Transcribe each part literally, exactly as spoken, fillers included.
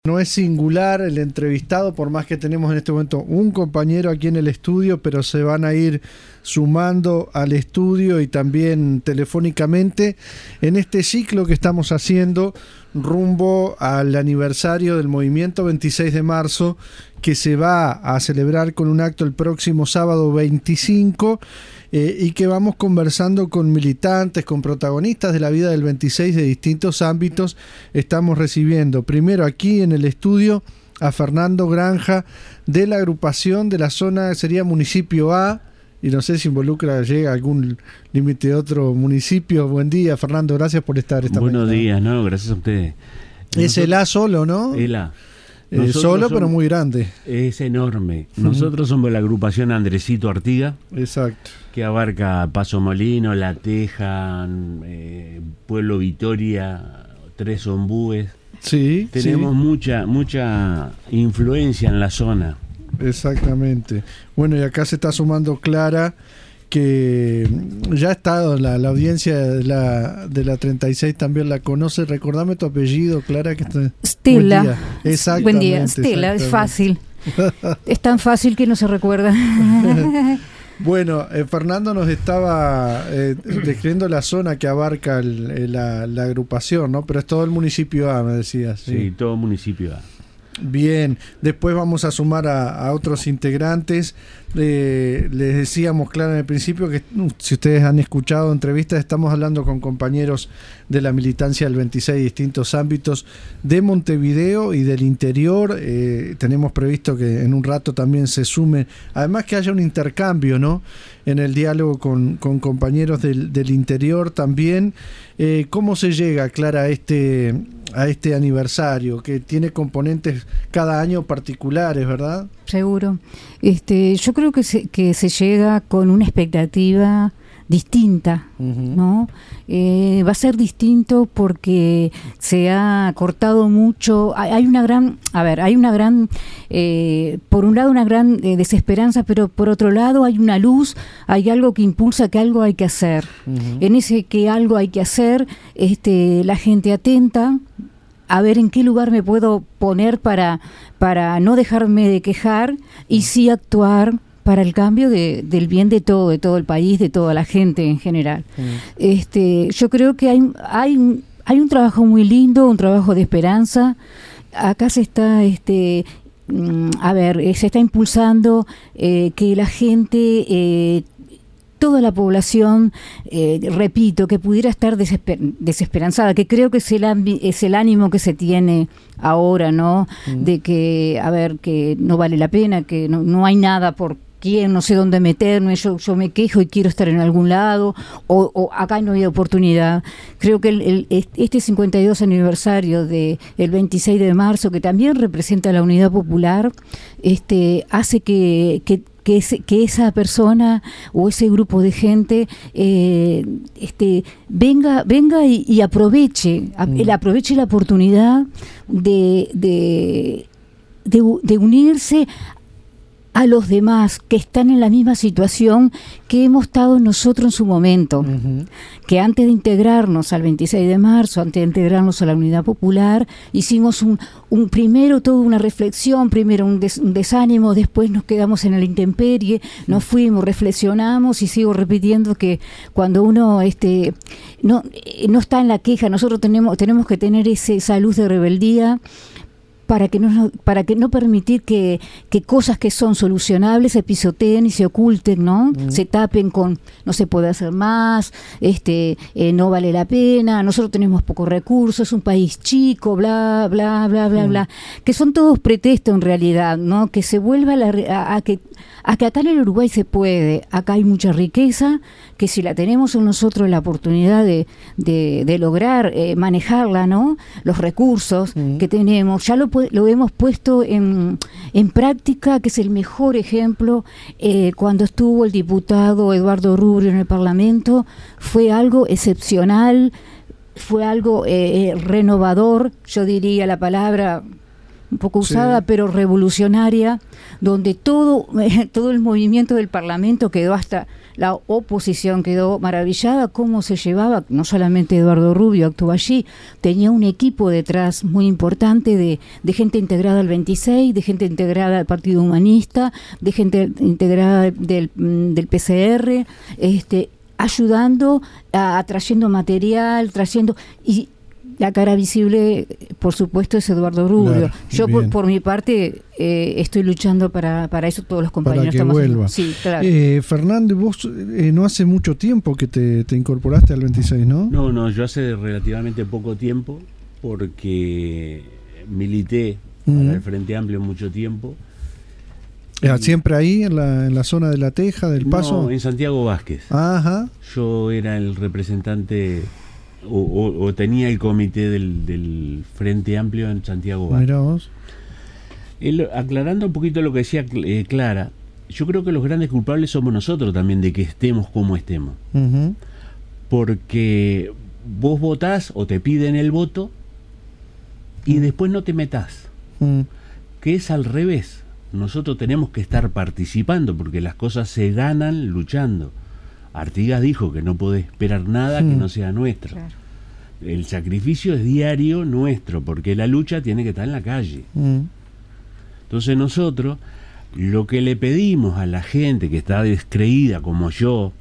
No es singular el entrevistado, por más que tenemos en este momento un compañero aquí en el estudio, pero se van a ir sumando al estudio y también telefónicamente en este ciclo que estamos haciendo rumbo al aniversario del movimiento veintiséis de marzo, que se va a celebrar con un acto el próximo sábado veinticinco, eh, y que vamos conversando con militantes, con protagonistas de la vida del veintiséis de distintos ámbitos. Estamos recibiendo primero aquí en el estudio a Fernando Granja, de la agrupación de la zona, sería municipio A, y no sé si involucra, llega a algún límite de otro municipio. Buen día, Fernando, gracias por estar esta Buenos mañana. días, no, gracias a ustedes. Es el A solo, ¿no? El A. Eh, solo, pero muy grande. Es enorme. Nosotros somos la agrupación Andresito Artiga. Exacto. Que abarca Paso Molino, La Teja, eh, Pueblo Vitoria, Tres Ombúes. Sí, Tenemos sí. mucha, mucha influencia en la zona. Exactamente. Bueno, y acá se está sumando Clara, que ya ha estado la, la audiencia de la, de la treinta y seis, también la conoce. Recordame tu apellido, Clara. Que está... Stella. Buen día. Exactamente. Buen día, Stella, es fácil. Es tan fácil que no se recuerda. Bueno, eh, Fernando nos estaba eh, describiendo la zona que abarca el, el, la, la agrupación, ¿no? Pero es todo el municipio A, me decías. Sí, sí, todo municipio A. Bien, después vamos a sumar a, a otros integrantes. Eh, les decíamos claro en el principio que uh, si ustedes han escuchado entrevistas, estamos hablando con compañeros de la militancia del veintiséis de distintos ámbitos de Montevideo y del interior. Eh, tenemos previsto que en un rato también se sume, además que haya un intercambio, ¿no?, en el diálogo con, con compañeros del, del interior también. Eh, ¿Cómo se llega, Clara, a este, a este aniversario que tiene componentes cada año particulares, verdad? Seguro. Este, yo creo que se, que se llega con una expectativa distinta, uh-huh. ¿no? Eh, va a ser distinto porque se ha cortado mucho. Hay, hay una gran, a ver, hay una gran, eh, por un lado una gran eh, desesperanza, pero por otro lado hay una luz, hay algo que impulsa que algo hay que hacer. Uh-huh. En ese que algo hay que hacer, este, la gente atenta a ver en qué lugar me puedo poner para, para no dejarme de quejar y sí actuar para el cambio de, del bien de todo, de todo el país, de toda la gente en general. Mm. Este, yo creo que hay, hay, un, hay un trabajo muy lindo, un trabajo de esperanza. Acá se está, este, a ver, se está impulsando eh, que la gente... Eh, toda la población, eh, repito, que pudiera estar desesper- desesperanzada, que creo que es el, ambi- es el ánimo que se tiene ahora, ¿no? Mm. De que, a ver, que no vale la pena, que no, no hay nada por quién, no sé dónde meterme, yo, yo me quejo y quiero estar en algún lado, o, o acá no hay oportunidad. Creo que el, el, este cincuenta y dos aniversario del veintiséis de marzo, que también representa la unidad popular, este, hace que... que Que, ese, que esa persona o ese grupo de gente eh, este, venga venga y, y aproveche a, mm. aproveche la oportunidad de, de, de, de unirse a los demás que están en la misma situación que hemos estado nosotros en su momento, uh-huh. que antes de integrarnos al veintiséis de marzo, antes de integrarnos a la Unidad Popular, hicimos un, un primero toda una reflexión, primero un, des, un desánimo, después nos quedamos en la intemperie, nos fuimos, reflexionamos, y sigo repitiendo que cuando uno este no, no está en la queja, nosotros tenemos, tenemos que tener ese, esa luz de rebeldía, para que no para que no permitir que, que cosas que son solucionables se pisoteen y se oculten, ¿no? Mm. Se tapen con no se puede hacer más, este eh, no vale la pena, nosotros tenemos pocos recursos, es un país chico, bla, bla, bla, bla, mm. bla, que son todos pretextos en realidad, ¿no? Que se vuelva a, la, a, a que a que acá en el Uruguay se puede, acá hay mucha riqueza, que si la tenemos en nosotros la oportunidad de, de, de lograr eh, manejarla, ¿no? Los recursos mm. que tenemos, ya lo, lo hemos puesto en, en práctica, que es el mejor ejemplo, eh, cuando estuvo el diputado Eduardo Rubio en el Parlamento, fue algo excepcional, fue algo eh, renovador, yo diría la palabra... un poco usada, sí, pero revolucionaria, donde todo, eh, todo el movimiento del Parlamento quedó, hasta la oposición quedó maravillada cómo se llevaba. No solamente Eduardo Rubio actuó allí, tenía un equipo detrás muy importante de, de gente integrada al veintiséis, de gente integrada al Partido Humanista, de gente integrada del, del P C R, este, ayudando, a, trayendo material, trayendo... y la cara visible, por supuesto, es Eduardo Rubio. Claro, yo, por, por mi parte, eh, estoy luchando para, para eso, todos los compañeros. Para que estamos vuelva. En... Sí, claro. Eh, Fernando, vos eh, no hace mucho tiempo que te, te incorporaste al veintiséis, ¿no? No, no, yo hace relativamente poco tiempo, porque milité uh-huh. para el Frente Amplio mucho tiempo. ¿Siempre ahí, en la, en la zona de La Teja, del Paso? No, en Santiago Vázquez. Ajá. Yo era el representante... O, o, o tenía el comité del, del Frente Amplio en Santiago Vázquez. Mirá vos. El, aclarando un poquito lo que decía eh, Clara, yo creo que los grandes culpables somos nosotros también de que estemos como estemos. Uh-huh. Porque vos votás o te piden el voto y uh-huh. después no te metás. Uh-huh. Que es al revés. Nosotros tenemos que estar participando porque las cosas se ganan luchando. Artigas dijo que no puede esperar nada que no sea nuestro. Claro. El sacrificio es diario nuestro, porque la lucha tiene que estar en la calle. Mm. Entonces nosotros, lo que le pedimos a la gente que está descreída como yo,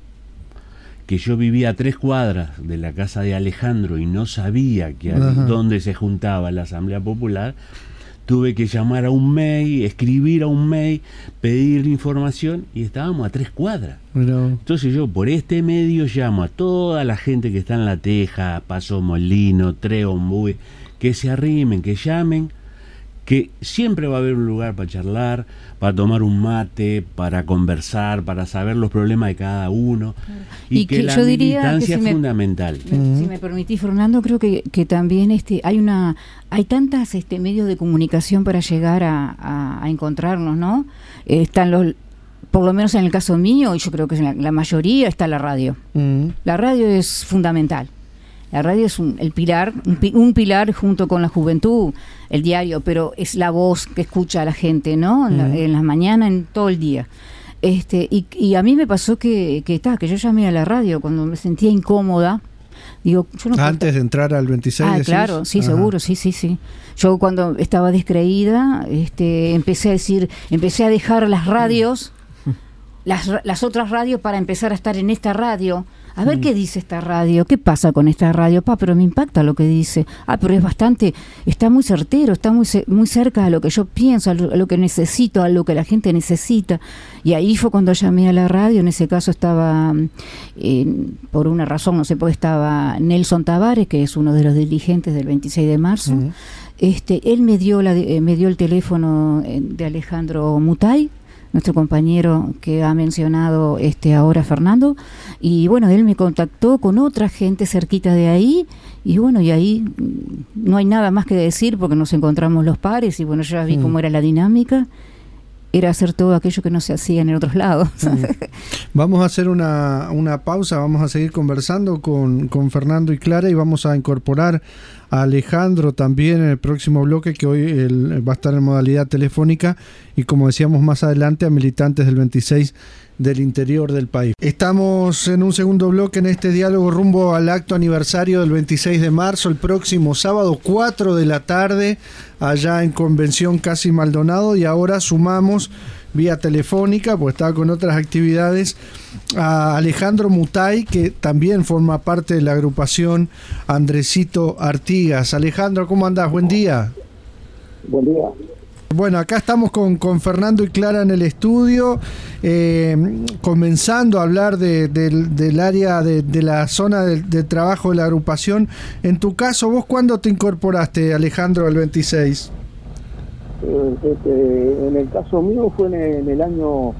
que yo vivía a tres cuadras de la casa de Alejandro y no sabía que dónde se juntaba la Asamblea Popular, tuve que llamar a un mail, escribir a un mail, pedir información y estábamos a tres cuadras. No. Entonces yo por este medio llamo a toda la gente que está en La Teja, Paso Molino, Treombue, que se arrimen, que llamen, que siempre va a haber un lugar para charlar, para tomar un mate, para conversar, para saber los problemas de cada uno. Claro. Y, y que, que la yo militancia que si es me, fundamental. Me, uh-huh. Si me permitís, Fernando, creo que, que también este hay una hay tantas este medios de comunicación para llegar a, a, a encontrarnos, ¿no? Eh, están los, por lo menos en el caso mío, y yo creo que en la, la mayoría, está la radio. Uh-huh. La radio es fundamental. La radio es un, el pilar, un, un pilar junto con la juventud, el diario, pero es la voz que escucha a la gente, ¿no? En, la, uh-huh. en las mañanas, en todo el día. Este, y, y a mí me pasó que, que, ta, que yo llamé a la radio cuando me sentía incómoda. Digo, yo no Antes puedo... de entrar al veintiséis. Ah, ¿decís? claro, sí, Ajá. seguro, sí, sí, sí. Yo cuando estaba descreída, este, empecé a decir, empecé a dejar las radios, las, las otras radios para empezar a estar en esta radio. A ver mm. qué dice esta radio, qué pasa con esta radio, pa, pero me impacta lo que dice. Ah, pero es bastante, está muy certero, está muy muy cerca a lo que yo pienso, a lo, a lo que necesito, a lo que la gente necesita. Y ahí fue cuando llamé a la radio. En ese caso estaba, eh, por una razón, no sé por qué, estaba Nelson Tavares, que es uno de los dirigentes del veintiséis de marzo. Mm. Este, él me dio, la, eh, me dio el teléfono de Alejandro Mutay, nuestro compañero que ha mencionado este ahora Fernando, y bueno, él me contactó con otra gente cerquita de ahí, y bueno, y ahí no hay nada más que decir porque nos encontramos los pares, y bueno, yo ya vi mm. cómo era la dinámica, era hacer todo aquello que no se hacía en otros lados. Mm. Vamos a hacer una, una pausa, vamos a seguir conversando con, con Fernando y Clara, y vamos a incorporar a Alejandro también en el próximo bloque, que hoy el, va a estar en modalidad telefónica, y como decíamos más adelante, a militantes del veintiséis del interior del país. Estamos en un segundo bloque en este diálogo rumbo al acto aniversario del veintiséis de marzo, el próximo sábado cuatro de la tarde, allá en Convención Casi Maldonado, y ahora sumamos vía telefónica, pues estaba con otras actividades, a Alejandro Mutay, que también forma parte de la agrupación Andresito Artigas. Alejandro, ¿cómo andás? Buen día. Buen día. Bueno, acá estamos con, con Fernando y Clara en el estudio, eh, comenzando a hablar de, de, del área, de, de la zona de, de trabajo de la agrupación. En tu caso, ¿vos cuándo te incorporaste, Alejandro, al veintiséis? Eh, este, en el caso mío fue en el, en el año,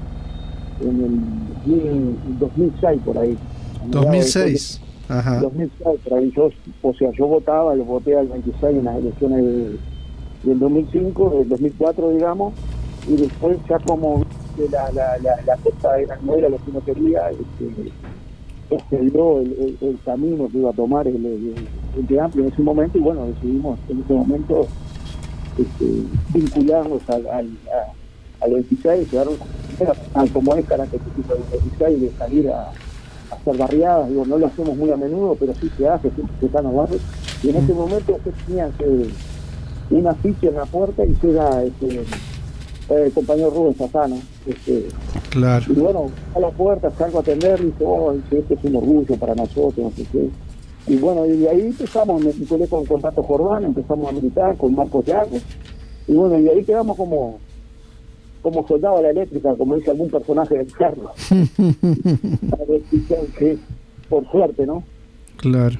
en el dos mil seis, por ahí. dos mil seis, de, ajá. dos mil seis, por ahí. Yo, o sea, yo votaba, lo voté al veintiséis en las elecciones de, del dos mil cinco, del dos mil cuatro, digamos, y después ya como la, la, la, la cosa era, no era lo que uno quería, este, este dio el, el, el camino que iba a tomar el, el, el de Amplio en ese momento, y bueno, decidimos en ese momento este, vincularnos al, al, a, al veintiséis, llegaron a, como es característico del veintiséis, de salir a, a hacer barriadas. Digo, no lo hacemos muy a menudo, pero sí se hace, siempre se están los barrios. Y en ese momento se tenía que un afiche en la puerta y llega este, el compañero Rubén Satano. Este, claro. Y bueno, a la puerta, salgo a atender y dice, oh, dice, este es un orgullo para nosotros, no sé qué. Y bueno, y de ahí empezamos, me vinculé con Contacto Jordán, empezamos a militar con Marcos Llagos, y bueno, y ahí quedamos como como soldado de la eléctrica, como dice algún personaje del Carlos. Por suerte, ¿no? Claro.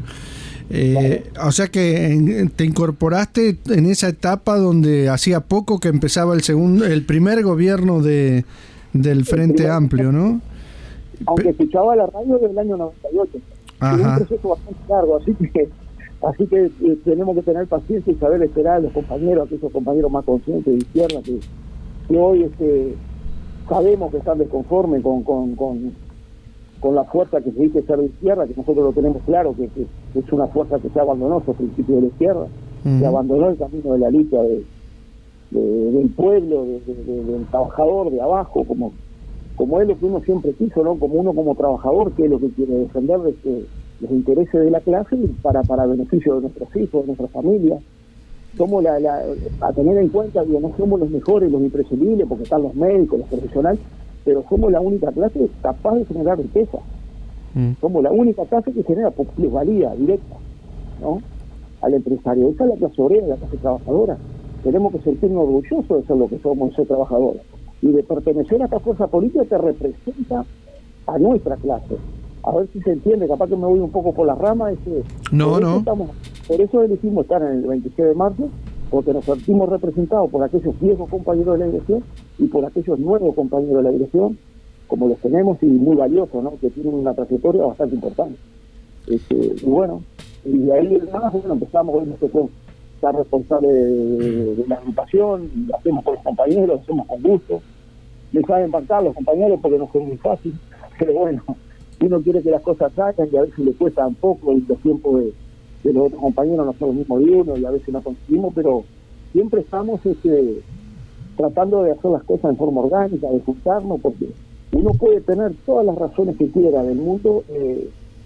Eh, claro. O sea que te incorporaste en esa etapa donde hacía poco que empezaba el segundo, el primer gobierno de del Frente Amplio, ¿no? Aunque escuchaba la radio del año noventa y ocho. Ajá. Es un proceso bastante largo, así que así que eh, tenemos que tener paciencia y saber esperar a los compañeros, aquellos compañeros más conscientes de izquierda que, que hoy este, sabemos que están desconformes con, con, con, con la fuerza que se dice ser de izquierda, que nosotros lo tenemos claro, que, que, que es una fuerza que se abandonó su principio de la izquierda, uh-huh. Se abandonó el camino de la lucha de, de, del pueblo, de, de, de, del trabajador de abajo, como como es lo que uno siempre quiso, ¿no? Como uno como trabajador, que es lo que quiere defender este, los intereses de la clase para para beneficio de nuestros hijos, de nuestra familia. Somos la, la a tener en cuenta que no somos los mejores, los imprescindibles, porque están los médicos, los profesionales, pero somos la única clase capaz de generar riqueza. Mm. Somos la única clase que genera plusvalía directa, ¿no? Al empresario. Esa es la clase obrera, la clase trabajadora. Tenemos que sentirnos orgullosos de ser lo que somos, ser trabajadores. Y de pertenecer a esta fuerza política que representa a nuestra clase. A ver si se entiende, capaz que me voy un poco por las ramas. Es que no, por no. Eso estamos, por eso elegimos estar en el veintiséis de marzo, porque nos sentimos representados por aquellos viejos compañeros de la dirección y por aquellos nuevos compañeros de la dirección, como los tenemos y muy valiosos, ¿no? Que tienen una trayectoria bastante importante. Este, y bueno, y de ahí además, bueno, empezamos hoy nuestro ser responsable de, de la agrupación, lo hacemos con los compañeros, lo hacemos con gusto. Les saben bancar los compañeros porque no fue muy fácil, pero bueno, uno quiere que las cosas salgan y a veces le cuesta un poco, y los tiempos de, de los otros compañeros no son los mismos de uno y a veces no conseguimos, pero siempre estamos este, tratando de hacer las cosas en forma orgánica, de juntarnos, porque uno puede tener todas las razones que quiera del mundo, eh,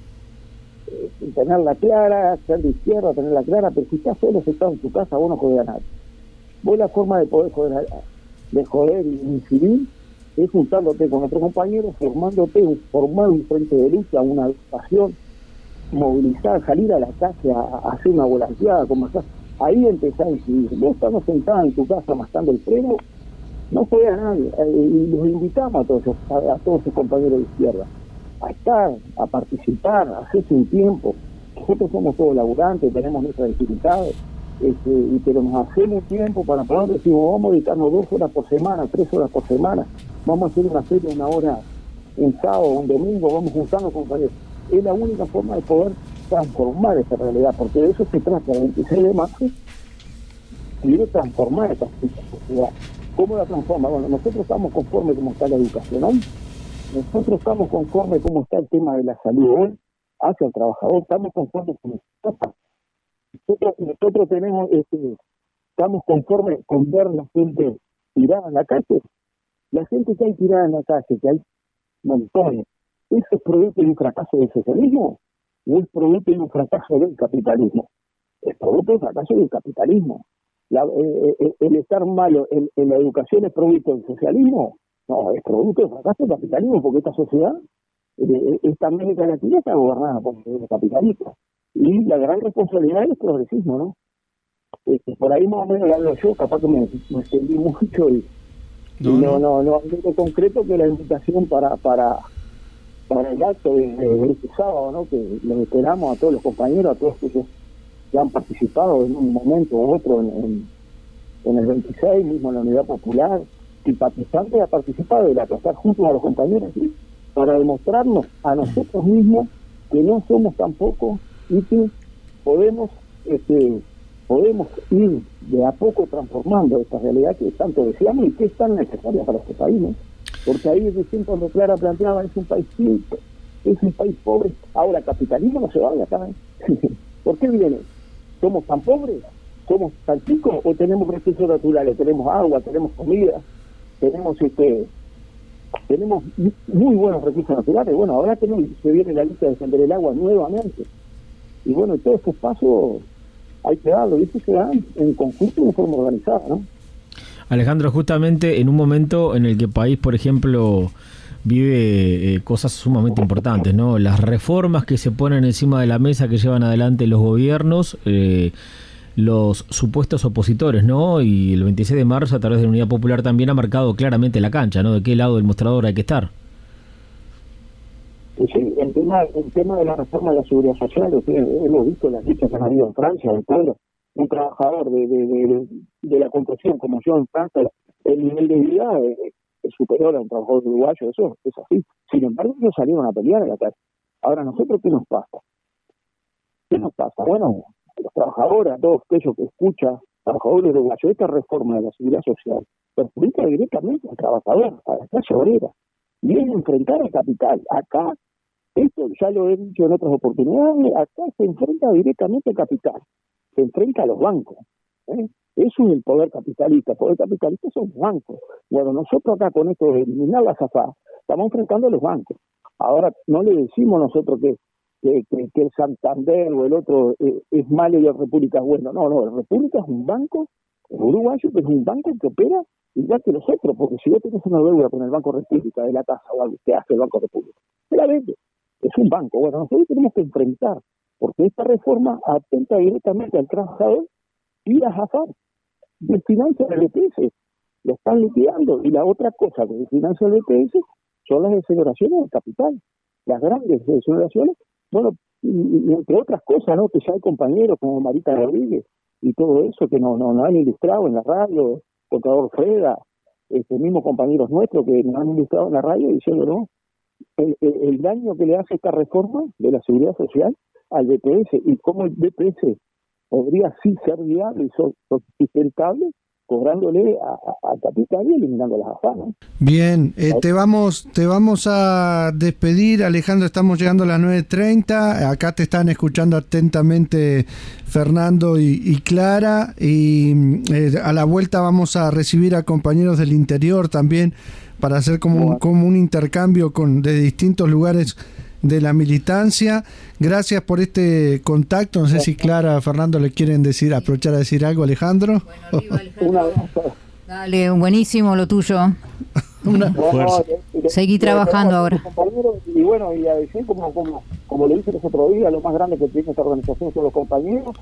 eh, tenerla clara, ser de izquierda, tenerla clara, pero si estás solo, si estás en tu casa, vos no jodés a nadie. Vos la forma de poder joder, a, de joder y incidir es juntándote con otros compañeros, formándote, formar un frente de lucha, una educación, movilizar, salir a la calle a, a hacer una volanteada, como estás. Ahí empezás a incidir. Vos estás sentada en tu casa mascando el freno, no juega a nadie, eh, y los invitamos a todos, a, a todos sus compañeros de izquierda a estar, a participar, a hacerse un tiempo. Nosotros somos todos laburantes, tenemos nuestras dificultades, este, y, pero nos hacemos tiempo para poder decir, vamos a dedicarnos dos horas por semana, tres horas por semana, vamos a hacer una feria una hora un sábado, un domingo, vamos juntando compañeros. Es la única forma de poder transformar esta realidad, porque de eso se trata el veintiséis de marzo, y de transformar esta sociedad. ¿Cómo la transforma? Bueno, nosotros estamos conformes como está la educación hoy, nosotros estamos conformes como está el tema de la salud hoy, hacia el trabajador, estamos conformes con nosotros. Nosotros, nosotros tenemos, este, estamos conformes con ver la gente tirada en la calle. La gente que hay tirada en la calle, que hay montones, ¿eso es producto de un fracaso del socialismo o es producto de un fracaso del capitalismo? Es producto del fracaso del capitalismo. La, eh, eh, el estar malo en, en la educación es producto del socialismo. No, es producto del fracaso del capitalismo, porque esta sociedad, eh, esta América Latina está gobernada por el capitalismo. Y la gran responsabilidad es el progresismo, ¿no? Este, por ahí más o menos lo hablo yo, capaz que me, me extendí mucho y no, y no, no, no, no concreto que la invitación para para para el acto de, de, de este sábado, ¿no? Que los esperamos a todos los compañeros, a todos ellos que han participado en un momento u otro en, en, en el veintiséis, mismo en la Unidad Popular, simpatizantes a participar de la que estar juntos a los compañeros, ¿sí? Para demostrarnos a nosotros mismos que no somos tampoco y que podemos este podemos ir de a poco transformando esta realidad que tanto deseamos y que es tan necesaria para este país, ¿no? Porque ahí es recién cuando Clara planteaba, es un país rico, es un país pobre. Ahora, el capitalismo no se va de acá, ¿eh? ¿Por qué viene? ¿Somos tan pobres? somos tan chicos o tenemos recursos naturales, tenemos agua, tenemos comida, tenemos este tenemos muy buenos recursos naturales. Bueno, ahora tenemos, se viene la lista de defender el agua nuevamente. Y bueno, todos estos pasos hay que darlo, y eso se da en conjunto y de forma organizada, ¿no? Alejandro, justamente en un momento en el que el país, por ejemplo, vive eh, cosas sumamente importantes, ¿no? Las reformas que se ponen encima de la mesa que llevan adelante los gobiernos, eh, los supuestos opositores, ¿no? Y el veintiséis de marzo, a través de la Unidad Popular, también ha marcado claramente la cancha, ¿no? De qué lado del mostrador hay que estar. Sí, el tema, el tema de la reforma de la seguridad social, o sea, hemos visto las luchas que han habido en Francia, en pueblo, un trabajador de, de, de, de la construcción como yo en Francia, el nivel de vida es, es superior a un trabajador uruguayo, eso es así. Sin embargo, ellos salieron a pelear en la calle. Ahora, ¿nosotros qué nos pasa? ¿Qué nos pasa? Bueno, los trabajadores, a todos aquellos que escuchan, trabajadores uruguayos, esta reforma de la seguridad social perjudica directamente al trabajador, a la clase obrera. Viene a enfrentar al capital. Acá, esto ya lo he dicho en otras oportunidades, acá se enfrenta directamente al capital, se enfrenta a los bancos. ¿eh? Eso es el poder capitalista. El poder capitalista son los bancos. Bueno, nosotros acá con esto de eliminar la SAFA, estamos enfrentando a los bancos. Ahora, no le decimos nosotros que Que, que, que el Santander o el otro eh, es malo y la República es bueno. No, no, la República es un banco uruguayo, que es un banco que opera igual que los otros, porque si vos tenés una deuda con el Banco República de la casa o algo que hace el Banco República, se la vende. Es un banco. Bueno, nosotros tenemos que enfrentar, porque esta reforma atenta directamente al trabajador y las AFAP. Desfinancia el B P S, lo están liquidando. Y la otra cosa que desfinancia el B P S son las exoneraciones del capital. Las grandes exoneraciones. Bueno, y, y entre otras cosas, ¿no? Que ya hay compañeros como Marita Rodríguez y todo eso que nos no, no han ilustrado en la radio, Contador Freda, este, mismos compañeros nuestros que nos han ilustrado en la radio diciendo, ¿no? El, el, el daño que le hace esta reforma de la seguridad social al B P S y cómo el B P S podría sí ser viable y sustentable cobrándole al capital y eliminando las AFA, ¿no? Bien, eh, te vamos te vamos a despedir, Alejandro, estamos llegando a las nueve treinta, acá te están escuchando atentamente Fernando y, y Clara, y eh, a la vuelta vamos a recibir a compañeros del interior también para hacer como un, como un intercambio con de distintos lugares de la militancia. Gracias por este contacto. No sé si Clara, Fernando le quieren decir, aprovechar a decir algo, Alejandro. Bueno, arriba, Alejandro. Dale, buenísimo lo tuyo. Una fuerza. Seguí trabajando ahora. Y bueno, y a decir, como, como, como le dije los otros días, lo más grande que tiene esta organización son los compañeros,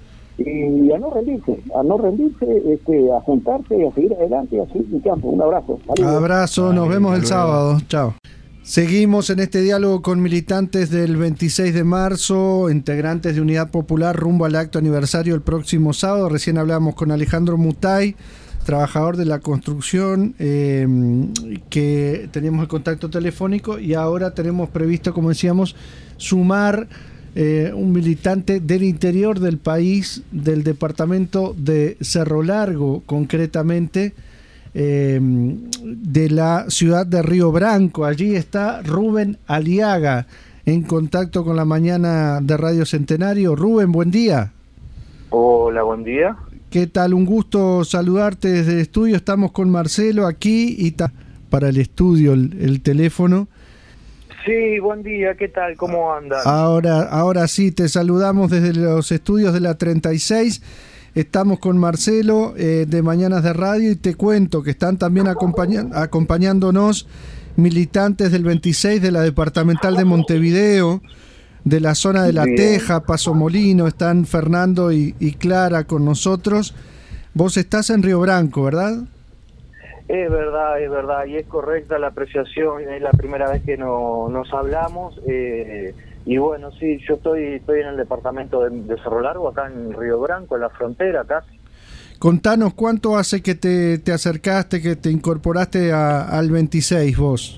y a no rendirse, a no rendirse, este, a juntarse y a seguir adelante, y a seguir en campo. Un abrazo. Saludos. Abrazo, nos vemos el sábado. Chao. Seguimos en este diálogo con militantes del veintiséis de marzo, integrantes de Unidad Popular rumbo al acto aniversario el próximo sábado. Recién hablábamos con Alejandro Mutay, trabajador de la construcción, eh, que teníamos el contacto telefónico, y ahora tenemos previsto, como decíamos, sumar eh, un militante del interior del país, del departamento de Cerro Largo, concretamente, Eh, de la ciudad de Río Branco. Allí está Rubén Aliaga en contacto con la mañana de Radio Centenario. Rubén, buen día. Hola, buen día. ¿Qué tal? Un gusto saludarte desde el estudio. Estamos con Marcelo aquí y ta- para el estudio el, el teléfono. Sí, buen día, ¿qué tal? ¿Cómo andan? Ahora, ahora sí, te saludamos desde los estudios de la treinta y seis. Estamos con Marcelo eh, de Mañanas de Radio, y te cuento que están también acompaña- acompañándonos militantes del veintiséis de la departamental de Montevideo, de la zona de La Bien. Teja, Paso Molino. Están Fernando y, y Clara con nosotros. Vos estás en Río Branco, ¿verdad? Es verdad, es verdad, y es correcta la apreciación, es la primera vez que no, nos hablamos, eh, y bueno, sí, yo estoy estoy en el departamento de, de Cerro Largo, acá en Río Branco, en la frontera, casi. Contanos, ¿cuánto hace que te, te acercaste, que te incorporaste a, al veintiséis vos?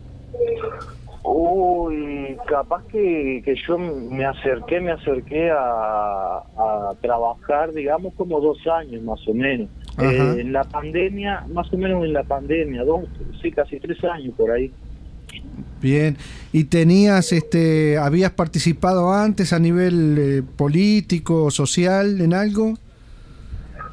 Uy, capaz que, que yo me acerqué, me acerqué a, a trabajar, digamos, como dos años más o menos. Eh, en la pandemia, más o menos en la pandemia, dos, sí, casi tres años por ahí. Bien, ¿y tenías, este, habías participado antes a nivel eh, político, social, en algo?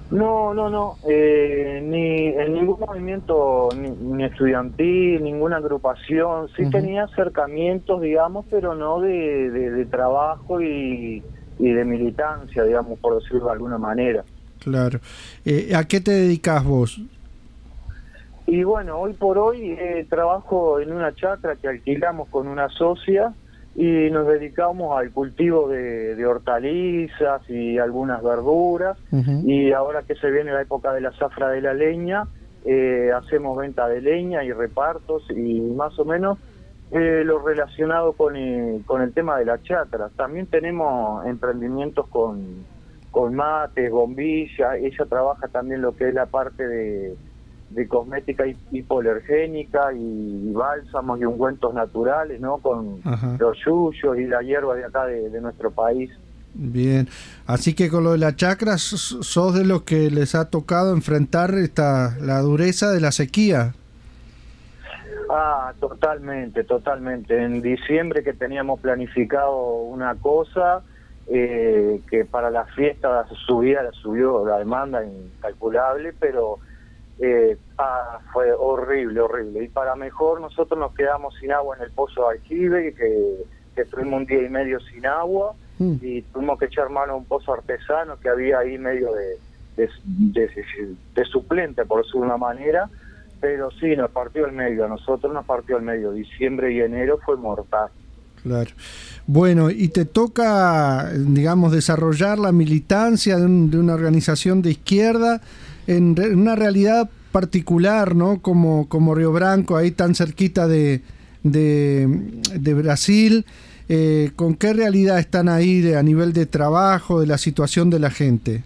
No, no, no, eh, ni en ningún movimiento ni, ni estudiantil, ninguna agrupación. Sí uh-huh. tenía acercamientos, digamos, pero no de, de, de trabajo y, y de militancia, digamos, por decirlo de alguna manera. Claro. Eh, ¿A qué te dedicas vos? Y bueno, hoy por hoy eh, trabajo en una chacra que alquilamos con una socia y nos dedicamos al cultivo de, de hortalizas y algunas verduras. Uh-huh. Y ahora que se viene la época de la zafra de la leña, eh, hacemos venta de leña y repartos y más o menos eh, lo relacionado con el, con el tema de la chacra. También tenemos emprendimientos con, con mates, bombillas. Ella trabaja también lo que es la parte de de cosmética hipoalergénica y, y bálsamos y ungüentos naturales, ¿no? Con Ajá. los yuyos y la hierba de acá de, de nuestro país. Bien, así que con lo de la chacra, ¿sos de los que les ha tocado enfrentar esta la dureza de la sequía? Ah, totalmente, totalmente. En diciembre que teníamos planificado una cosa, eh, que para la fiesta subía, subió la demanda incalculable, pero Eh, ah, fue horrible, horrible. Y para mejor, nosotros nos quedamos sin agua en el pozo de Aljibe, que, que estuvimos un día y medio sin agua, mm. y tuvimos que echar mano a un pozo artesano que había ahí medio de, de, de, de, de suplente, por decirlo de una manera, pero sí, nos partió el medio, a nosotros nos partió el medio. Diciembre y enero fue mortal. Claro. Bueno, y te toca, digamos, desarrollar la militancia de, un, de una organización de izquierda en una realidad particular, ¿no? Como, como Río Branco, ahí tan cerquita de, de, de Brasil. Eh, ¿Con qué realidad están ahí de, a nivel de trabajo, de la situación de la gente?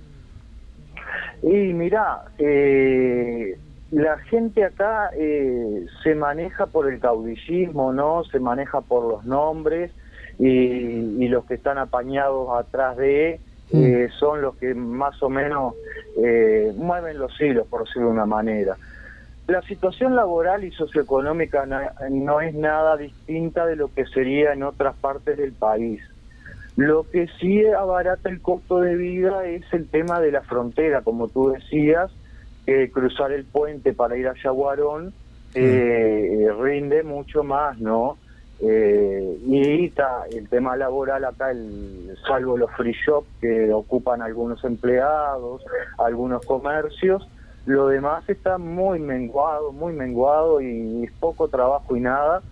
Y mirá, eh, la gente acá eh, se maneja por el caudillismo, ¿no? Se maneja por los nombres y, y los que están apañados atrás de eh, mm. son los que más o menos eh, mueven los hilos, por decirlo de una manera. La situación laboral y socioeconómica no, no es nada distinta de lo que sería en otras partes del país. Lo que sí abarata el costo de vida es el tema de la frontera, como tú decías, eh, cruzar el puente para ir a Yaguarón eh, mm. rinde mucho más, ¿no? Eh, y está el tema laboral acá, el, salvo los free shop que ocupan algunos empleados, algunos comercios, lo demás está muy menguado, muy menguado y es poco trabajo y nada,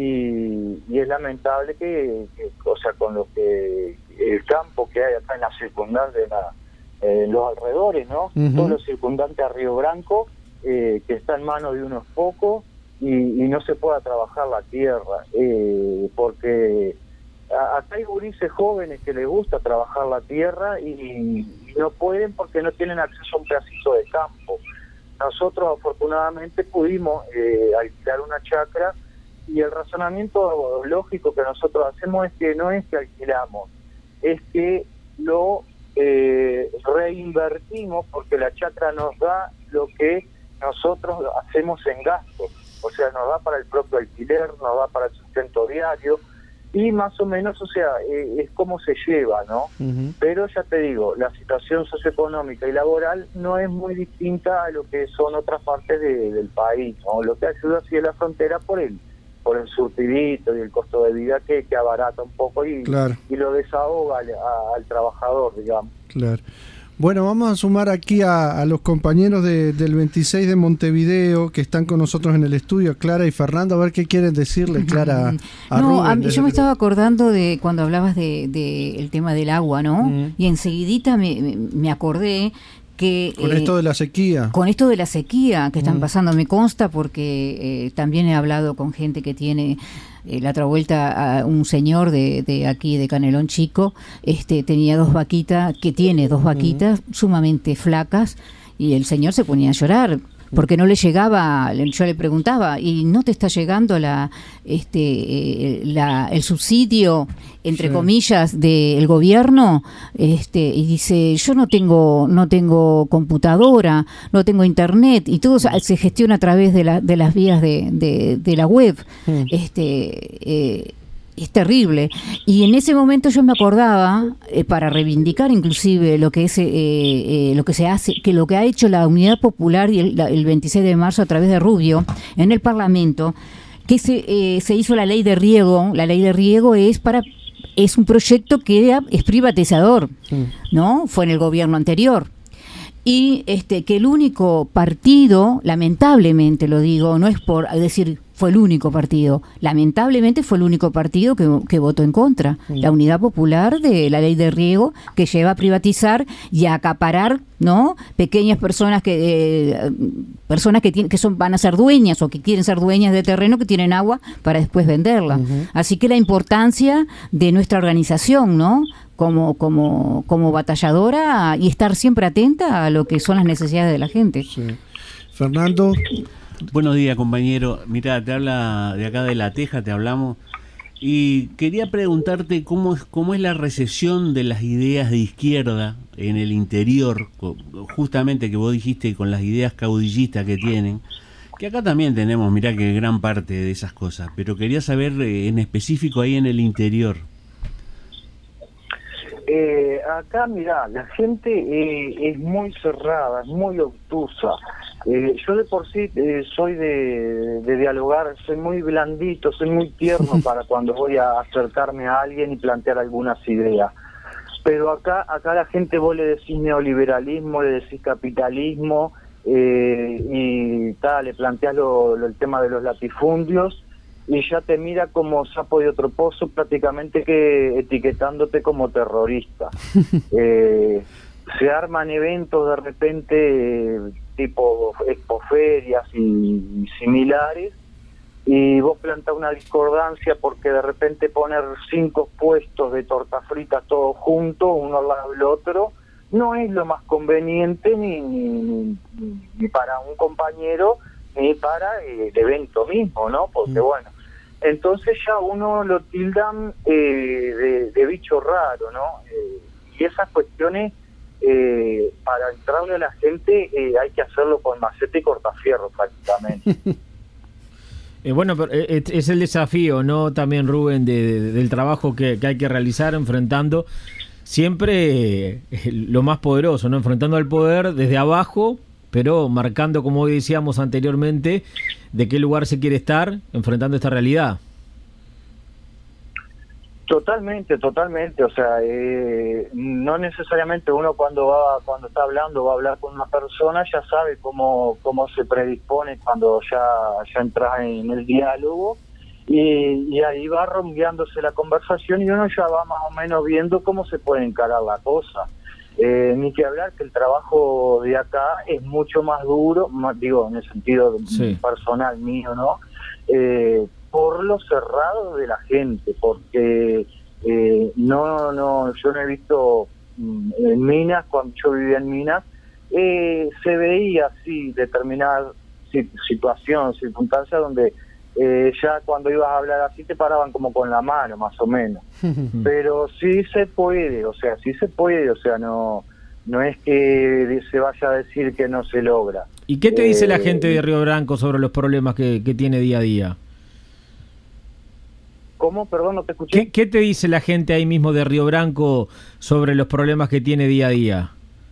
y, y es lamentable que, que, o sea, con lo que el campo que hay acá en la circundante, de la, eh, los alrededores, ¿no? Uh-huh. Todo lo circundante a Río Branco, eh, que está en manos de unos pocos, y, y no se pueda trabajar la tierra, eh, porque a, acá hay gurises jóvenes que les gusta trabajar la tierra y, y no pueden porque no tienen acceso a un pedacito de campo. Nosotros afortunadamente pudimos eh, alquilar una chacra y el razonamiento lógico que nosotros hacemos es que no es que alquilamos, es que lo eh, reinvertimos porque la chacra nos da lo que nosotros hacemos en gasto. O sea, nos da para el propio alquiler, nos da para el sustento diario y más o menos, o sea, eh, es como se lleva, ¿no? Uh-huh. Pero ya te digo, la situación socioeconómica y laboral no es muy distinta a lo que son otras partes de, del país, ¿no? Lo que ayuda sí es la frontera por el, por el surtidito y el costo de vida que, que abarata un poco y, claro. y lo desahoga al, a, al trabajador, digamos. Claro. Bueno, vamos a sumar aquí a, a los compañeros de, del veintiséis de Montevideo que están con nosotros en el estudio, Clara y Fernando, a ver qué quieren decirle, Clara. A no, Rubén, a mí, yo me estaba acordando de cuando hablabas de, de el tema del agua, ¿no? Uh-huh. Y enseguidita me, me acordé que... Con eh, esto de la sequía. Con esto de la sequía que están uh-huh. pasando, me consta porque eh, también he hablado con gente que tiene... Eh, la otra vuelta a un señor de, de aquí de Canelón Chico, este tenía dos vaquitas, que tiene dos vaquitas uh-huh. sumamente flacas, y el señor se ponía a llorar porque no le llegaba. Yo le preguntaba, ¿y no te está llegando la este eh, la, el subsidio, entre sí. comillas, del gobierno? Este y dice, yo no tengo no tengo computadora, no tengo internet, y todo se gestiona a través de, la, de las vías de, de, de la web. Sí. Este eh, es terrible. Y en ese momento yo me acordaba, eh, para reivindicar inclusive lo que es eh, eh, lo que se hace, que lo que ha hecho la Unidad Popular y el, el veintiséis de marzo a través de Rubio en el Parlamento, que se, eh, se hizo la ley de riego. La ley de riego es para es un proyecto que es privatizador, sí. ¿no? Fue en el gobierno anterior. Y este que el único partido, lamentablemente lo digo, no es por decir fue el único partido, lamentablemente fue el único partido que, que votó en contra, sí. La Unidad Popular de la ley de riego, que lleva a privatizar y a acaparar, ¿no? Pequeñas personas que eh, personas que tienen, que son van a ser dueñas o que quieren ser dueñas de terreno, que tienen agua para después venderla. Uh-huh. Así que la importancia de nuestra organización, ¿no? Como, como, como batalladora, y estar siempre atenta a lo que son las necesidades de la gente. Sí. Fernando. Buenos días, compañero. Mirá, te habla de acá de La Teja, te hablamos. Y quería preguntarte cómo es, cómo es la recepción de las ideas de izquierda en el interior, justamente que vos dijiste con las ideas caudillistas que tienen, que acá también tenemos, mirá que gran parte de esas cosas, pero quería saber eh, en específico ahí en el interior. Eh, acá, mirá, la gente eh, es muy cerrada, es muy obtusa. Eh, yo de por sí eh, soy de, de dialogar, soy muy blandito, soy muy tierno para cuando voy a acercarme a alguien y plantear algunas ideas. Pero acá acá la gente, vos le decís neoliberalismo, le decís capitalismo, eh, y tal, le planteás lo, lo, el tema de los latifundios, y ya te mira como sapo de otro pozo, prácticamente que etiquetándote como terrorista. eh, se arman eventos de repente tipo expoferias y, y similares, y vos plantás una discordancia porque de repente poner cinco puestos de torta frita todos juntos, uno al lado del otro, no es lo más conveniente ni, ni, ni para un compañero ni para el evento mismo, ¿no? Porque mm. bueno, entonces ya uno lo tildan eh, de, de bicho raro, ¿no? Eh, y esas cuestiones, eh, para entrarle a la gente, eh, hay que hacerlo con macete y cortafierro prácticamente. Eh, bueno, pero es, es el desafío, ¿no? También, Rubén, de, de, del trabajo que, que hay que realizar enfrentando siempre eh, lo más poderoso, ¿no? Enfrentando al poder desde abajo, pero marcando, como hoy decíamos anteriormente, de qué lugar se quiere estar enfrentando esta realidad. Totalmente, totalmente. O sea, eh, no necesariamente uno cuando va cuando está hablando va a hablar con una persona, ya sabe cómo cómo se predispone cuando ya ya entras en el diálogo, y, y ahí va rumbeándose la conversación y uno ya va más o menos viendo cómo se puede encarar la cosa. Eh, ni que hablar que el trabajo de acá es mucho más duro, más, digo, en el sentido sí. personal mío, ¿no? Eh, por lo cerrado de la gente, porque eh, no, no, yo no he visto en Minas, cuando yo vivía en Minas, eh, se veía así determinada situación, circunstancia donde eh, ya cuando ibas a hablar así te paraban como con la mano, más o menos. Pero sí se puede, o sea, sí se puede, o sea, no, no es que se vaya a decir que no se logra. ¿Y qué te dice eh, la gente de Río Branco sobre los problemas que, que tiene día a día? ¿Cómo? Perdón, no te escuché. ¿Qué, ¿Qué te dice la gente ahí mismo de Río Branco sobre los problemas que tiene día a día?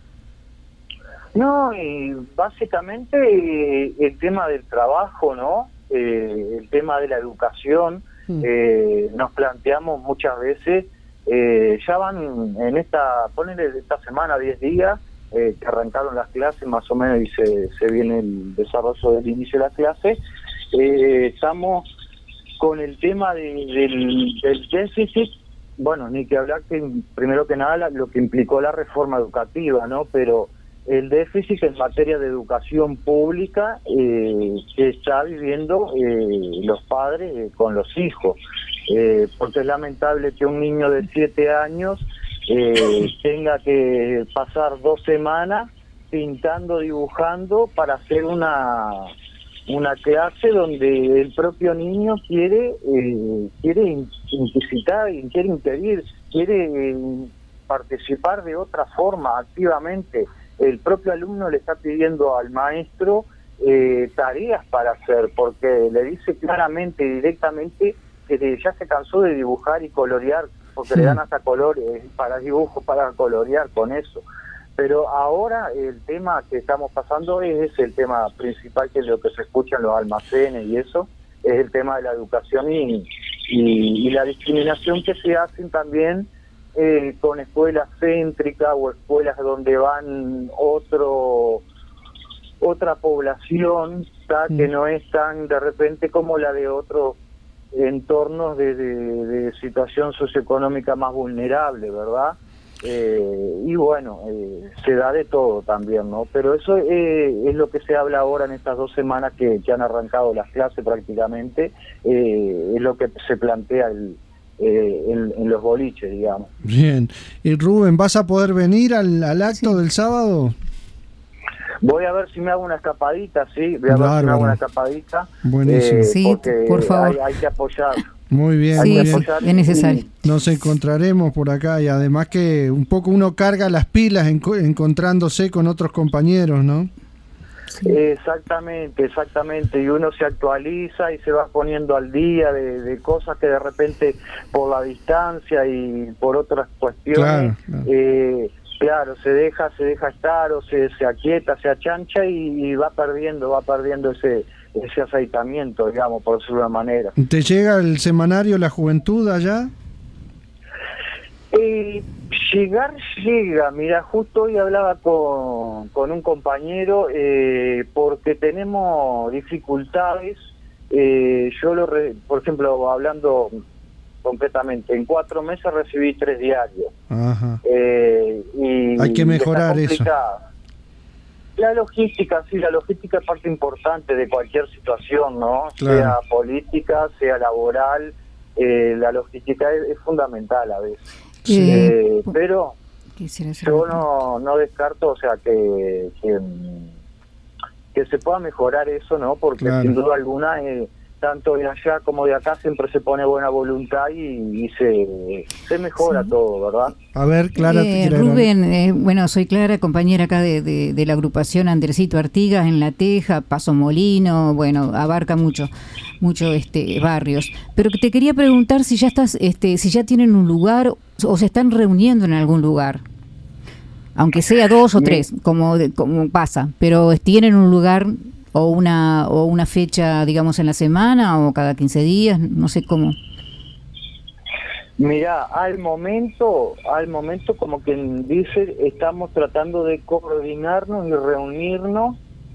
No, eh, básicamente eh, el tema del trabajo, ¿no? Eh, el tema de la educación. Mm. Eh, nos planteamos muchas veces, eh, ya van en esta, ponele esta semana, diez días, eh, que arrancaron las clases más o menos y se, se viene el desarrollo del inicio de las clases. Eh, estamos con el tema de, del, del déficit, bueno, ni que hablar que primero que nada lo que implicó la reforma educativa, ¿no? Pero el déficit en materia de educación pública eh, que está viviendo eh, los padres eh, con los hijos, eh, porque es lamentable que un niño de siete años eh, tenga que pasar dos semanas pintando, dibujando para hacer una una clase donde el propio niño quiere eh, quiere incitar, quiere impedir, quiere eh, participar de otra forma activamente. El propio alumno le está pidiendo al maestro eh, tareas para hacer, porque le dice claramente y directamente que ya se cansó de dibujar y colorear, porque sí. le dan hasta colores para dibujo, para colorear con eso. Pero ahora el tema que estamos pasando es el tema principal, que es lo que se escucha en los almacenes y eso, es el tema de la educación y, y, y la discriminación que se hacen también eh, con escuelas céntricas o escuelas donde van otro otra población, ¿tá? que no es tan de repente como la de otros entornos de, de, de situación socioeconómica más vulnerable, ¿verdad? Eh, y bueno, eh, se da de todo también, ¿no? Pero eso eh, es lo que se habla ahora en estas dos semanas que, que han arrancado las clases prácticamente, eh, es lo que se plantea el, eh, en, en los boliches, digamos. Bien. Y Rubén, ¿vas a poder venir al, al acto sí. del sábado? Voy a ver si me hago una escapadita, sí, voy a Bárbaro. ver si me hago una escapadita. Buenísimo. Eh, sí, por favor. Hay, hay que apoyar. Muy bien, sí, muy bien. Es necesario. Nos encontraremos por acá y además que un poco uno carga las pilas en, encontrándose con otros compañeros, ¿no? Sí. Exactamente, exactamente. Y uno se actualiza y se va poniendo al día de, de cosas que de repente por la distancia y por otras cuestiones, claro, claro. Eh, Claro, se deja, se deja estar o se, se aquieta, se achancha y, y va perdiendo, va perdiendo ese ese aceitamiento, digamos, por decirlo de una manera. ¿Te llega el semanario La Juventud allá? Eh, llegar llega, mira, justo hoy hablaba con, con un compañero eh, porque tenemos dificultades, eh, yo lo, re, por ejemplo, hablando concretamente, en cuatro meses recibí tres diarios. Ajá. Eh, y hay que mejorar eso. La logística, sí, la logística es parte importante de cualquier situación, ¿no? Claro. Sea política, sea laboral, eh, la logística es, es fundamental a veces. Sí. Eh, pero yo no, no descarto, o sea, que, que, que se pueda mejorar eso, ¿no? Porque claro. sin duda alguna... Eh, tanto de allá como de acá siempre se pone buena voluntad y, y se, se mejora sí. todo, ¿verdad? A ver, Clara. Eh, Rubén, eh, bueno, soy Clara, compañera acá de, de, de la agrupación Andresito Artigas en La Teja, Paso Molino, bueno, abarca mucho, mucho este barrios. Pero te quería preguntar si ya estás, este, si ya tienen un lugar o se están reuniendo en algún lugar. Aunque sea dos o tres, como, como pasa, pero tienen un lugar... o una o una fecha, digamos, en la semana o cada quince días, no sé cómo. Mirá, al momento, al momento, como quien dice, estamos tratando de coordinarnos y reunirnos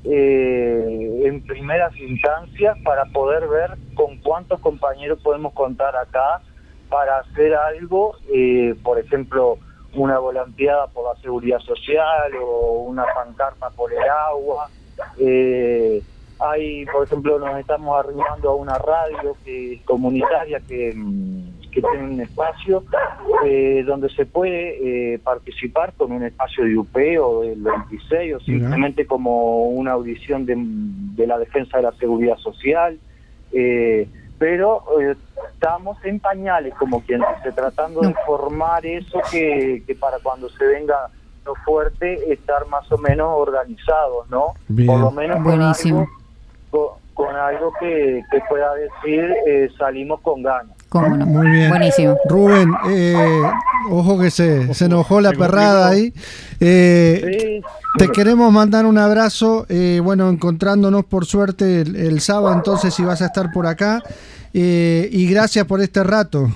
eh, en primeras instancias para poder ver con cuántos compañeros podemos contar acá para hacer algo, eh, por ejemplo, una volanteada por la seguridad social o una pancarta por el agua. Eh, hay, por ejemplo, nos estamos arrimando a una radio que comunitaria que, que tiene un espacio eh, donde se puede eh, participar con un espacio de U P o del veintiséis o simplemente uh-huh. como una audición de, de la defensa de la seguridad social, eh, pero eh, estamos en pañales, como quien dice, tratando de formar eso que, que para cuando se venga fuerte, estar más o menos organizados, ¿no? Bien. Por lo menos con algo, con, con algo que, que pueda decir eh, salimos con ganas. ¿Cómo no? Muy bien. Buenísimo. Rubén, eh, ojo que se, se enojó la perrada ahí. Eh, sí. Te queremos mandar un abrazo, eh, bueno, encontrándonos por suerte el, el sábado, entonces si vas a estar por acá, eh, y gracias por este rato.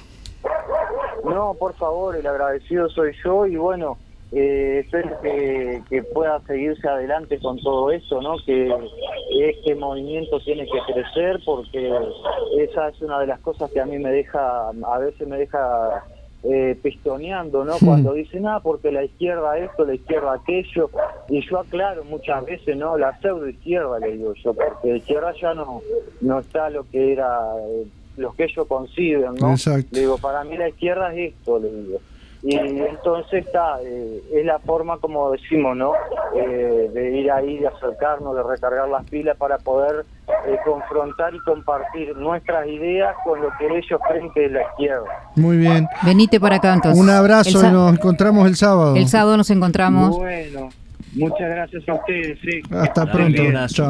No, por favor, el agradecido soy yo y bueno, Eh, espero que, que pueda seguirse adelante con todo eso, ¿no? Que este movimiento tiene que crecer porque esa es una de las cosas que a mí me deja, a veces me deja eh, pistoneando, ¿no? Cuando dicen, ah, porque la izquierda esto, la izquierda aquello, y yo aclaro muchas veces, ¿no? La pseudo izquierda, le digo yo, porque la izquierda ya no, no está lo que era, eh, lo que ellos conciben, ¿no? Exacto. Le digo, para mí la izquierda es esto, le digo. Y entonces está, eh, es la forma, como decimos, ¿no? Eh, de ir ahí, de acercarnos, de recargar las pilas para poder eh, confrontar y compartir nuestras ideas con lo que ellos creen que es la izquierda. Muy bien. Venite para acá entonces. Un abrazo y nos encontramos el sábado. El sábado nos encontramos. Bueno, muchas gracias a ustedes, sí. Hasta pronto. Chao.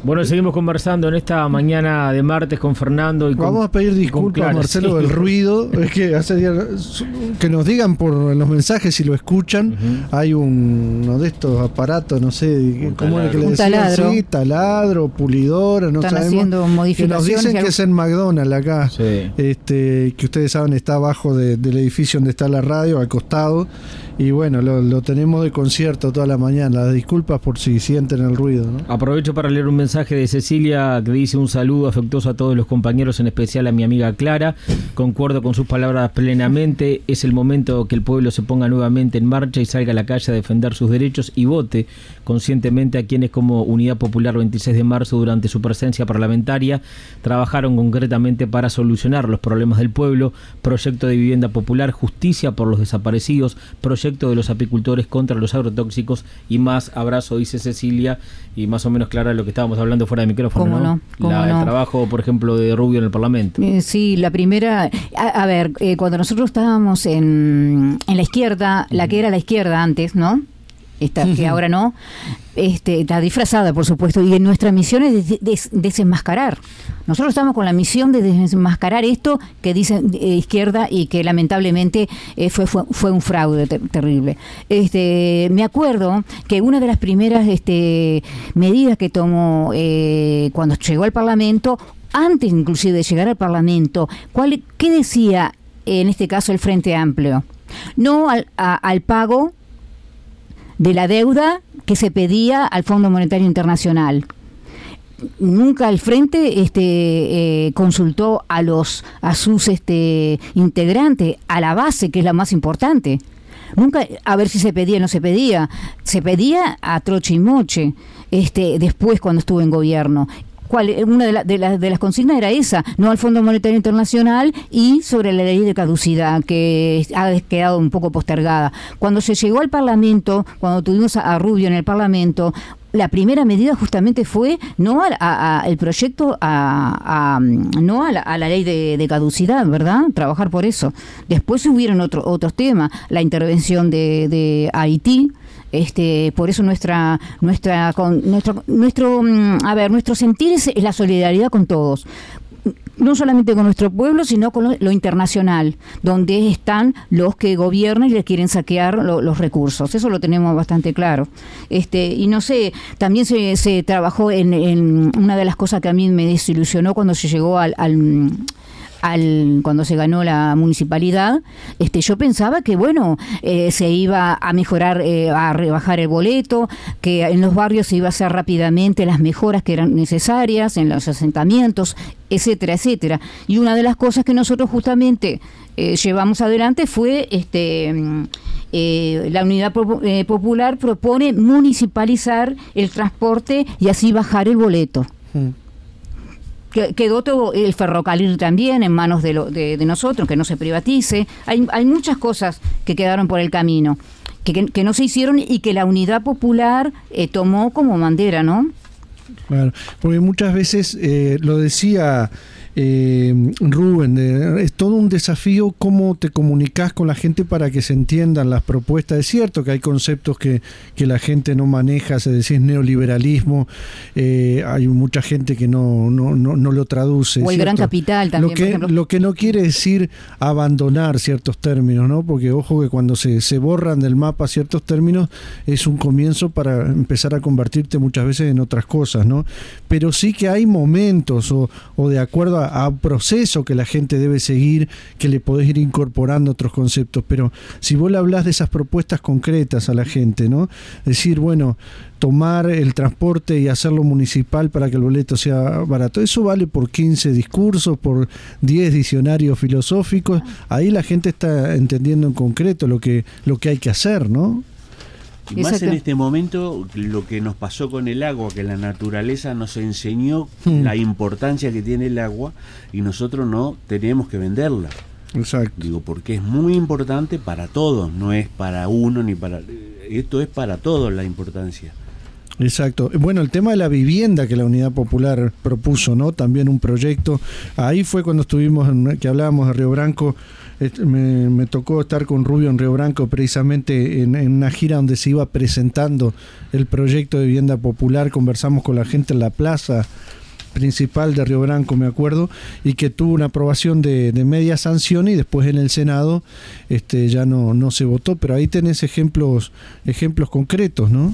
Bueno, seguimos conversando en esta mañana de martes con Fernando. Y con, Vamos a pedir disculpas, Clara, Marcelo, sí. del ruido. Es que hace días, que nos digan por los mensajes si lo escuchan. Uh-huh. Hay un, uno de estos aparatos, no sé, ¿cómo es que le decían? Taladro. Sí, taladro, pulidora, no Están sabemos. haciendo modificaciones. Que nos dicen que es en McDonald's acá. Sí. Este, que ustedes saben, está abajo de, del edificio donde está la radio, al costado. Y bueno, lo, lo tenemos de concierto toda la mañana. Las disculpas por si sienten el ruido, ¿no? Aprovecho para leer un mensaje de Cecilia que dice: un saludo afectuoso a todos los compañeros, en especial a mi amiga Clara. Concuerdo con sus palabras plenamente. Es el momento que el pueblo se ponga nuevamente en marcha y salga a la calle a defender sus derechos y vote conscientemente a quienes, como Unidad Popular veintiséis de marzo, durante su presencia parlamentaria, trabajaron concretamente para solucionar los problemas del pueblo. Proyecto de vivienda popular, justicia por los desaparecidos, proyecto de los apicultores contra los agrotóxicos y más. Abrazo, dice Cecilia, y más o menos clara lo que estábamos hablando fuera de micrófono, ¿Cómo ¿no? no? ¿Cómo La, no? El trabajo, por ejemplo, de Rubio en el Parlamento. Eh, sí, la primera... A, a ver, eh, cuando nosotros estábamos en, en la izquierda, la que era la izquierda antes, ¿no? Esta, que ahora no, este, está disfrazada, por supuesto, y nuestra misión es des, des, desenmascarar. Nosotros estamos con la misión de desenmascarar esto que dice eh, izquierda y que lamentablemente eh, fue, fue fue un fraude ter terrible. Este, me acuerdo que una de las primeras este, medidas que tomó eh, cuando llegó al Parlamento, antes inclusive de llegar al Parlamento, ¿cuál, qué decía en este caso el Frente Amplio? No al, a, al pago de la deuda que se pedía al Fondo Monetario Internacional. Nunca el Frente este, eh, consultó a los a sus este, integrantes, a la base, que es la más importante. Nunca a ver si se pedía o no se pedía. Se pedía a troche y moche, este, después cuando estuvo en gobierno. ¿Cuál? Una de, la, de, la, de las consignas era esa, no al Fondo Monetario Internacional y sobre la ley de caducidad, que ha quedado un poco postergada. Cuando se llegó al Parlamento, cuando tuvimos a, a Rubio en el Parlamento, la primera medida justamente fue no al a, a el proyecto, a, a, no a la, a la ley de, de caducidad, ¿verdad? Trabajar por eso. Después hubieron otro, otros temas, la intervención de, de Haití. Este, por eso nuestra, nuestra, con, nuestro, nuestro, a ver, nuestro sentir es, es la solidaridad con todos, no solamente con nuestro pueblo, sino con lo, lo internacional, donde están los que gobiernan y les quieren saquear lo, los recursos. Eso lo tenemos bastante claro. Este, y no sé, también se, se trabajó en, en una de las cosas que a mí me desilusionó cuando se llegó al, al Al, cuando se ganó la municipalidad, este, yo pensaba que bueno, eh, se iba a mejorar, eh, a rebajar el boleto, que en los barrios se iba a hacer rápidamente las mejoras que eran necesarias, en los asentamientos, etcétera, etcétera. Y una de las cosas que nosotros justamente eh, llevamos adelante fue este eh, la Unidad eh, Popular propone municipalizar el transporte y así bajar el boleto. Mm. Quedó todo el ferrocarril también en manos de, lo, de, de nosotros, que no se privatice. Hay, hay muchas cosas que quedaron por el camino, que, que, que no se hicieron y que la Unidad Popular eh, tomó como bandera, ¿no? Claro, porque muchas veces, eh, lo decía eh, Rubén, eh, es todo un desafío cómo te comunicas con la gente para que se entiendan las propuestas. Es cierto que hay conceptos que, que la gente no maneja, se decís neoliberalismo, eh, hay mucha gente que no, no, no, no lo traduce. O el gran capital también, lo que, por ejemplo. Lo que no quiere decir abandonar ciertos términos, ¿no? Porque ojo que cuando se, se borran del mapa ciertos términos es un comienzo para empezar a convertirte muchas veces en otras cosas, ¿no? Pero sí que hay momentos o, o de acuerdo a, a un proceso que la gente debe seguir, que le podés ir incorporando otros conceptos. Pero si vos le hablás de esas propuestas concretas a la gente, ¿no? Decir, bueno, tomar el transporte y hacerlo municipal para que el boleto sea barato, eso vale por quince discursos, por diez diccionarios filosóficos. Ahí la gente está entendiendo en concreto lo que, lo que hay que hacer, ¿no? Y más en este momento, lo que nos pasó con el agua, que la naturaleza nos enseñó mm. la importancia que tiene el agua y nosotros no tenemos que venderla. Exacto. Digo, porque es muy importante para todos, no es para uno ni para... Esto es para todos la importancia. Exacto. Bueno, el tema de la vivienda que la Unidad Popular propuso, ¿no? También un proyecto. Ahí fue cuando estuvimos, en, que hablábamos de Río Branco. Me, me tocó estar con Rubio en Río Branco precisamente en, en una gira donde se iba presentando el proyecto de vivienda popular. Conversamos con la gente en la plaza principal de Río Branco, me acuerdo, y que tuvo una aprobación de, de media sanción y después en el Senado este, ya no, no se votó. Pero ahí tenés ejemplos, ejemplos concretos, ¿no?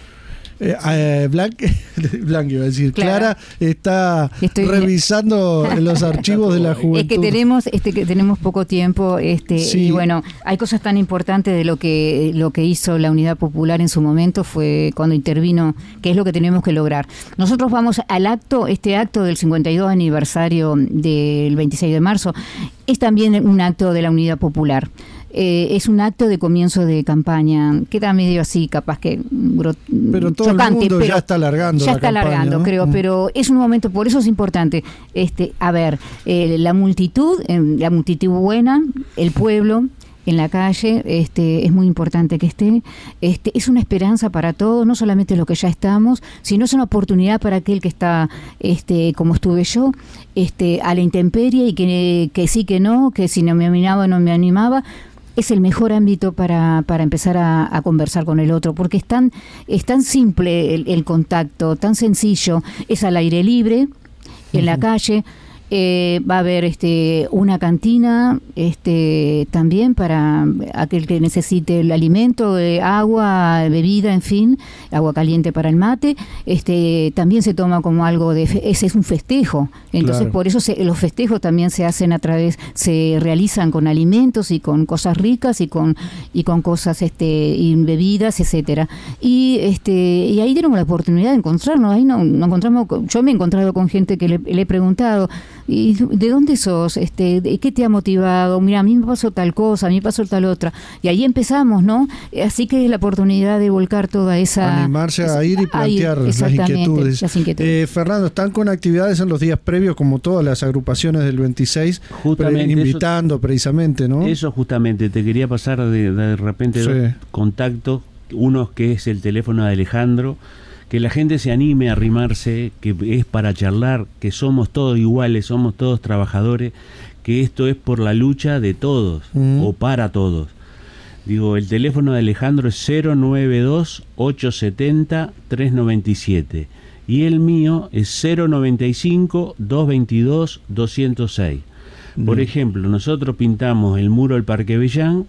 Eh, eh, Blanc, Blanc iba a decir, Clara, Clara está Estoy revisando los archivos de la juventud. Es que tenemos, este, que tenemos poco tiempo, este, sí. Y bueno, hay cosas tan importantes de lo que lo que hizo la Unidad Popular en su momento, fue cuando intervino, que es lo que tenemos que lograr. Nosotros vamos al acto, este acto del cincuenta y dos aniversario del veintiséis de marzo, es también un acto de la Unidad Popular. Eh, es un acto de comienzo de campaña, queda medio así, capaz que gro- pero todo chocante, el mundo pero ya está alargando ya la está campaña, alargando, ¿no? creo, mm. pero es un momento, por eso es importante, este, a ver, eh, la multitud, eh, la multitud buena, el pueblo en la calle, este, es muy importante que esté, este, es una esperanza para todos, no solamente los que ya estamos, sino es una oportunidad para aquel que está, este, como estuve yo, este, a la intemperie y que, que sí, que no, que si no me animaba, no me animaba. Es el mejor ámbito para, para empezar a, a conversar con el otro, porque es tan, es tan simple el, el contacto, tan sencillo, es al aire libre, en uh-huh. la calle. Eh, va a haber este una cantina este también para aquel que necesite el alimento, eh, agua, bebida, en fin, agua caliente para el mate. Este también se toma como algo de fe- ese es un festejo. Entonces claro. Por eso se, los festejos también se hacen a través, se realizan con alimentos y con cosas ricas y con y con cosas este y bebidas, etcétera. Y este y ahí tenemos la oportunidad de encontrarnos. Ahí no, no encontramos. Yo me he encontrado con gente que le, le he preguntado, ¿y de dónde sos? Este, ¿qué te ha motivado? Mira, a mí me pasó tal cosa, a mí me pasó tal otra. Y ahí empezamos, ¿no? Así que es la oportunidad de volcar toda esa... Animarse a ir y plantear ir, las inquietudes. Las inquietudes. Eh, Fernando, ¿están con actividades en los días previos, como todas las agrupaciones del veintiséis? Justamente pre- invitando eso, precisamente, ¿no? Eso justamente, te quería pasar de, de repente sí. dos contactos. Uno que es el teléfono de Alejandro, que la gente se anime a arrimarse, que es para charlar, que somos todos iguales, somos todos trabajadores, que esto es por la lucha de todos, mm. o para todos. Digo, el teléfono de Alejandro es cero nueve dos, ocho siete cero, tres nueve siete y el mío es cero nueve cinco, dos veintidós, doscientos seis. Mm. Por ejemplo, nosotros pintamos el muro del Parque Bellán.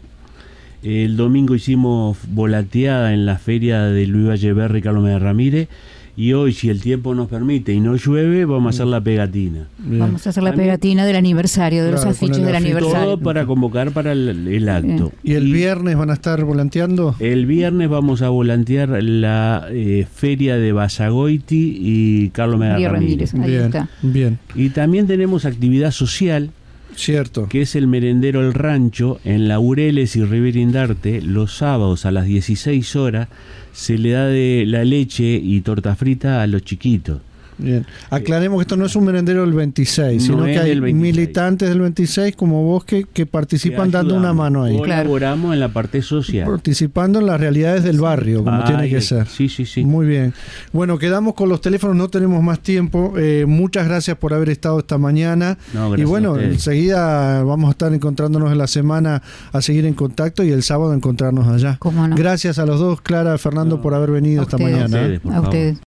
El domingo hicimos volateada en la feria de Luis Valleverri y Carlos Menem Ramírez, y hoy, si el tiempo nos permite y no llueve, vamos a hacer la pegatina. Bien. Vamos a hacer la pegatina del aniversario, de claro, los afiches del aniversario. Todo para convocar para el, el acto. ¿Y el y viernes van a estar volanteando? El viernes vamos a volantear la eh, feria de Basagoiti y Carlos Menem Ramírez. Ahí bien, está. Bien. Y también tenemos actividad social. Cierto. Que es el merendero El Rancho en Laureles y Rivera Indarte. Los sábados a las dieciséis horas se le da de la leche y torta frita a los chiquitos. Bien. Aclaremos que esto no es un merendero del veintiséis, no sino que hay veintiséis. Militantes del veintiséis como vos que, que participan que dando una mano ahí. Colaboramos claro. en la parte social. Participando en las realidades del barrio, como ah, tiene que ser. Sí, sí, sí. Muy bien. Bueno, quedamos con los teléfonos, no tenemos más tiempo. Eh, muchas gracias por haber estado esta mañana. No, y bueno, enseguida vamos a estar encontrándonos en la semana a seguir en contacto y el sábado encontrarnos allá. ¿Cómo no? Gracias a los dos, Clara, Fernando, no. por haber venido a esta ustedes, mañana. A ustedes, por a favor. ustedes.